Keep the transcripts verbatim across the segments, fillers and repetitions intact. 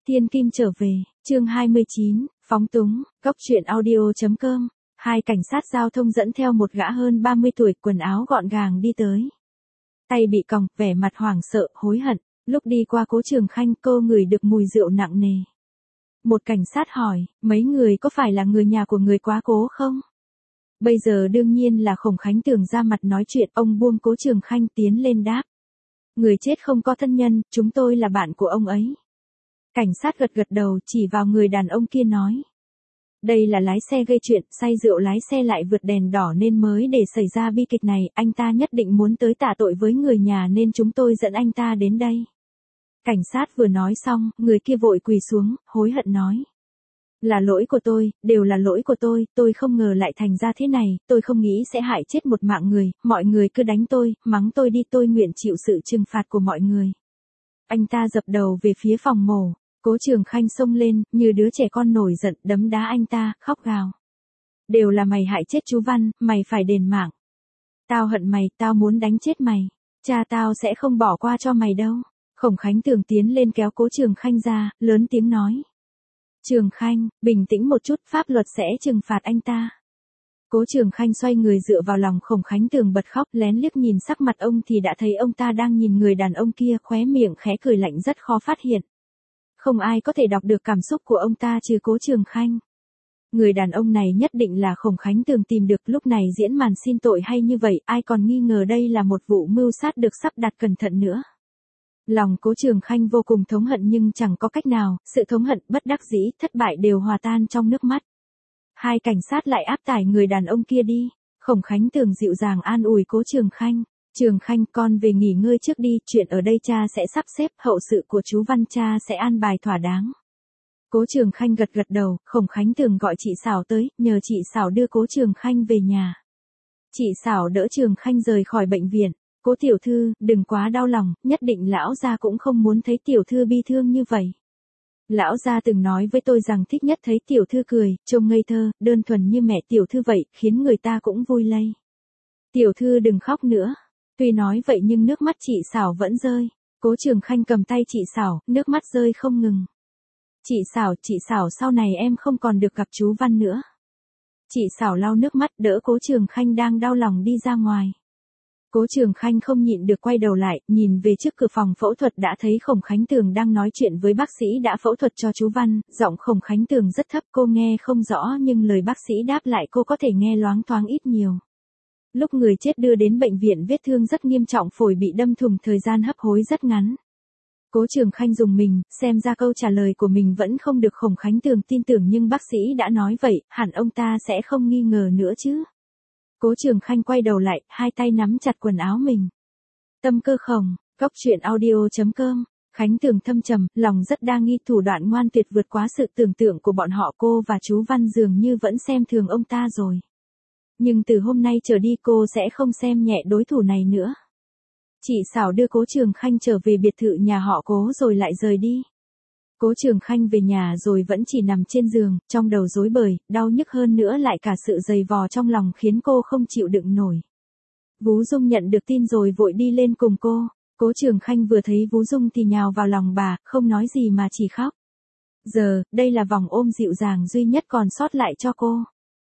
Thiên Kim trở về, chương hai mươi chín, phóng túng, Cốc truyện audio chấm com. Hai cảnh sát giao thông dẫn theo một gã hơn ba mươi tuổi, quần áo gọn gàng đi tới. Tay bị còng, vẻ mặt hoảng sợ, hối hận. Lúc đi qua Cố Trường Khanh, cô ngửi được mùi rượu nặng nề. Một cảnh sát hỏi, mấy người có phải là người nhà của người quá cố không? Bây giờ đương nhiên là Khổng Khánh Tường ra mặt nói chuyện, ông buông Cố Trường Khanh tiến lên đáp. Người chết không có thân nhân, chúng tôi là bạn của ông ấy. Cảnh sát gật gật đầu, chỉ vào người đàn ông kia nói. Đây là lái xe gây chuyện, say rượu lái xe lại vượt đèn đỏ nên mới để xảy ra bi kịch này, anh ta nhất định muốn tới tạ tội với người nhà nên chúng tôi dẫn anh ta đến đây. Cảnh sát vừa nói xong, người kia vội quỳ xuống, hối hận nói. Là lỗi của tôi, đều là lỗi của tôi, tôi không ngờ lại thành ra thế này, tôi không nghĩ sẽ hại chết một mạng người, mọi người cứ đánh tôi, mắng tôi đi, tôi nguyện chịu sự trừng phạt của mọi người. Anh ta dập đầu về phía phòng mổ. Cố Trường Khanh xông lên, như đứa trẻ con nổi giận, đấm đá anh ta, khóc gào. Đều là mày hại chết chú Văn, mày phải đền mạng. Tao hận mày, tao muốn đánh chết mày. Cha tao sẽ không bỏ qua cho mày đâu. Khổng Khánh Tường tiến lên kéo Cố Trường Khanh ra, lớn tiếng nói. Trường Khanh, bình tĩnh một chút, pháp luật sẽ trừng phạt anh ta. Cố Trường Khanh xoay người dựa vào lòng Khổng Khánh Tường bật khóc, lén liếc nhìn sắc mặt ông thì đã thấy ông ta đang nhìn người đàn ông kia, khóe miệng khẽ cười lạnh rất khó phát hiện. Không ai có thể đọc được cảm xúc của ông ta trừ Cố Trường Khanh. Người đàn ông này nhất định là Khổng Khánh Tường tìm được, lúc này diễn màn xin tội hay như vậy, ai còn nghi ngờ đây là một vụ mưu sát được sắp đặt cẩn thận nữa. Lòng Cố Trường Khanh vô cùng thống hận nhưng chẳng có cách nào, sự thống hận, bất đắc dĩ, thất bại đều hòa tan trong nước mắt. Hai cảnh sát lại áp tải người đàn ông kia đi. Khổng Khánh Tường dịu dàng an ủi Cố Trường Khanh. Trường Khanh, con về nghỉ ngơi trước đi, chuyện ở đây cha sẽ sắp xếp, hậu sự của chú Văn cha sẽ an bài thỏa đáng. Cố Trường Khanh gật gật đầu, Khổng Khánh Tường gọi chị Sảo tới, nhờ chị Sảo đưa Cố Trường Khanh về nhà. Chị Sảo đỡ Trường Khanh rời khỏi bệnh viện. Cố tiểu thư, đừng quá đau lòng, nhất định lão gia cũng không muốn thấy tiểu thư bi thương như vậy. Lão gia từng nói với tôi rằng thích nhất thấy tiểu thư cười, trông ngây thơ, đơn thuần như mẹ tiểu thư vậy, khiến người ta cũng vui lây. Tiểu thư đừng khóc nữa. Tuy nói vậy nhưng nước mắt chị Sảo vẫn rơi. Cố Trường Khanh cầm tay chị Sảo, nước mắt rơi không ngừng. Chị Sảo, chị Sảo, sau này em không còn được gặp chú Văn nữa. Chị Sảo lau nước mắt đỡ Cố Trường Khanh đang đau lòng đi ra ngoài. Cố Trường Khanh không nhịn được quay đầu lại, nhìn về trước cửa phòng phẫu thuật đã thấy Khổng Khánh Tường đang nói chuyện với bác sĩ đã phẫu thuật cho chú Văn, giọng Khổng Khánh Tường rất thấp, cô nghe không rõ nhưng lời bác sĩ đáp lại cô có thể nghe loáng thoáng ít nhiều. Lúc người chết đưa đến bệnh viện vết thương rất nghiêm trọng, phổi bị đâm thủng, thời gian hấp hối rất ngắn. Cố Trường Khanh dùng mình, xem ra câu trả lời của mình vẫn không được Khổng Khánh Tường tin tưởng nhưng bác sĩ đã nói vậy, hẳn ông ta sẽ không nghi ngờ nữa chứ. Cố Trường Khanh quay đầu lại, hai tay nắm chặt quần áo mình. Tâm cơ Khổng, Cốc truyện audio chấm com. Khánh Tường thâm trầm, lòng rất đa nghi, thủ đoạn ngoan tuyệt vượt quá sự tưởng tượng của bọn họ, cô và chú Văn dường như vẫn xem thường ông ta rồi. Nhưng từ hôm nay trở đi cô sẽ không xem nhẹ đối thủ này nữa. Chị Sảo đưa Cố Trường Khanh trở về biệt thự nhà họ Cố rồi lại rời đi. Cố Trường Khanh về nhà rồi vẫn chỉ nằm trên giường, trong đầu rối bời, đau nhức hơn nữa lại cả sự dày vò trong lòng khiến cô không chịu đựng nổi. Vú Dung nhận được tin rồi vội đi lên cùng cô. Cố Trường Khanh vừa thấy Vú Dung thì nhào vào lòng bà, không nói gì mà chỉ khóc. Giờ, đây là vòng ôm dịu dàng duy nhất còn sót lại cho cô.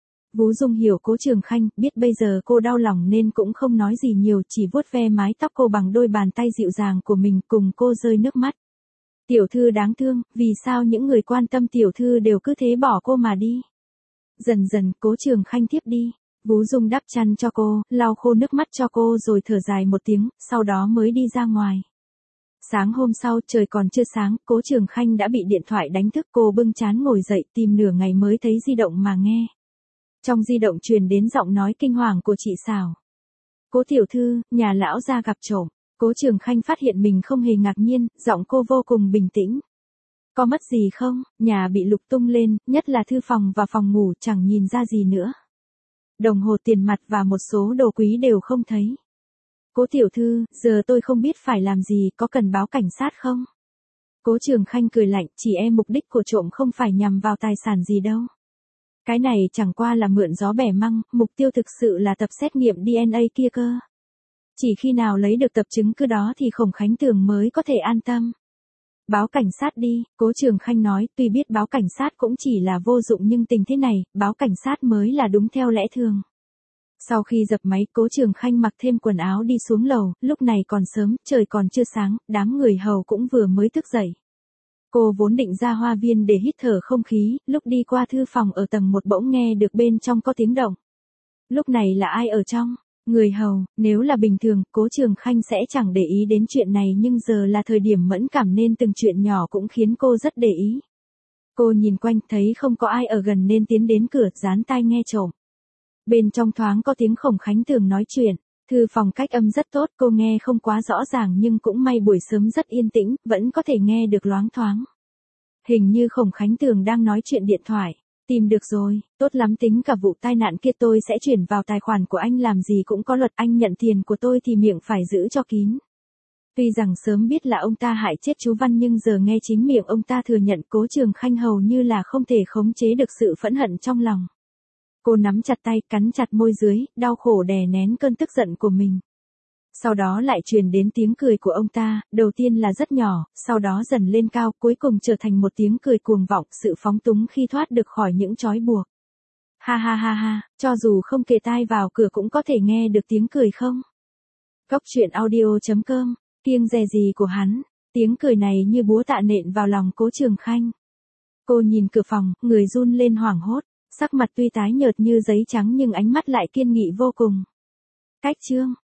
Vú Dung hiểu Cố Trường Khanh, biết bây giờ cô đau lòng nên cũng không nói gì nhiều, chỉ vuốt ve mái tóc cô bằng đôi bàn tay dịu dàng của mình, cùng cô rơi nước mắt. Tiểu thư đáng thương, vì sao những người quan tâm tiểu thư đều cứ thế bỏ cô mà đi. Dần dần, Cố Trường Khanh tiếp đi. Vú Dung đắp chăn cho cô, lau khô nước mắt cho cô rồi thở dài một tiếng, sau đó mới đi ra ngoài. Sáng hôm sau, trời còn chưa sáng, Cố Trường Khanh đã bị điện thoại đánh thức, cô bưng chán ngồi dậy, tìm nửa ngày mới thấy di động mà nghe. Trong di động truyền đến giọng nói kinh hoàng của chị Sảo. Cố tiểu thư, nhà lão gia gặp trộm. Cố Trường Khanh phát hiện mình không hề ngạc nhiên, giọng cô vô cùng bình tĩnh. Có mất gì không, nhà bị lục tung lên, nhất là thư phòng và phòng ngủ chẳng nhìn ra gì nữa. Đồng hồ tiền mặt và một số đồ quý đều không thấy. Cố tiểu thư, giờ tôi không biết phải làm gì, có cần báo cảnh sát không? Cố Trường Khanh cười lạnh, chỉ e mục đích của trộm không phải nhằm vào tài sản gì đâu. Cái này chẳng qua là mượn gió bẻ măng, mục tiêu thực sự là tập xét nghiệm đê en a kia cơ. Chỉ khi nào lấy được tập chứng cứ đó thì Khổng Khánh Tường mới có thể an tâm. Báo cảnh sát đi, Cố Trường Khanh nói, tuy biết báo cảnh sát cũng chỉ là vô dụng nhưng tình thế này, báo cảnh sát mới là đúng theo lẽ thường. Sau khi dập máy, Cố Trường Khanh mặc thêm quần áo đi xuống lầu, lúc này còn sớm, trời còn chưa sáng, đám người hầu cũng vừa mới thức dậy. Cô vốn định ra hoa viên để hít thở không khí, lúc đi qua thư phòng ở tầng một bỗng nghe được bên trong có tiếng động. Lúc này là ai ở trong? Người hầu, nếu là bình thường, Cố Trường Khanh sẽ chẳng để ý đến chuyện này nhưng giờ là thời điểm mẫn cảm nên từng chuyện nhỏ cũng khiến cô rất để ý. Cô nhìn quanh thấy không có ai ở gần nên tiến đến cửa, dán tai nghe trộm. Bên trong thoáng có tiếng Khổng Khánh Tường nói chuyện, thư phòng cách âm rất tốt, cô nghe không quá rõ ràng nhưng cũng may buổi sớm rất yên tĩnh, vẫn có thể nghe được loáng thoáng. Hình như Khổng Khánh Tường đang nói chuyện điện thoại. Tìm được rồi, tốt lắm, tính cả vụ tai nạn kia tôi sẽ chuyển vào tài khoản của anh, làm gì cũng có luật, anh nhận tiền của tôi thì miệng phải giữ cho kín. Tuy rằng sớm biết là ông ta hại chết chú Văn nhưng giờ nghe chính miệng ông ta thừa nhận, Cố Trường Khanh hầu như là không thể khống chế được sự phẫn hận trong lòng. Cô nắm chặt tay, cắn chặt môi dưới, đau khổ đè nén cơn tức giận của mình. Sau đó lại truyền đến tiếng cười của ông ta, đầu tiên là rất nhỏ, sau đó dần lên cao, cuối cùng trở thành một tiếng cười cuồng vọng, sự phóng túng khi thoát được khỏi những trói buộc. Ha ha ha ha, cho dù không kề tai vào cửa cũng có thể nghe được tiếng cười không? Cốc truyện audio chấm com, kiêng dè gì của hắn, tiếng cười này như búa tạ nện vào lòng Cố Trường Khanh. Cô nhìn cửa phòng, người run lên hoảng hốt, sắc mặt tuy tái nhợt như giấy trắng nhưng ánh mắt lại kiên nghị vô cùng. Cách chương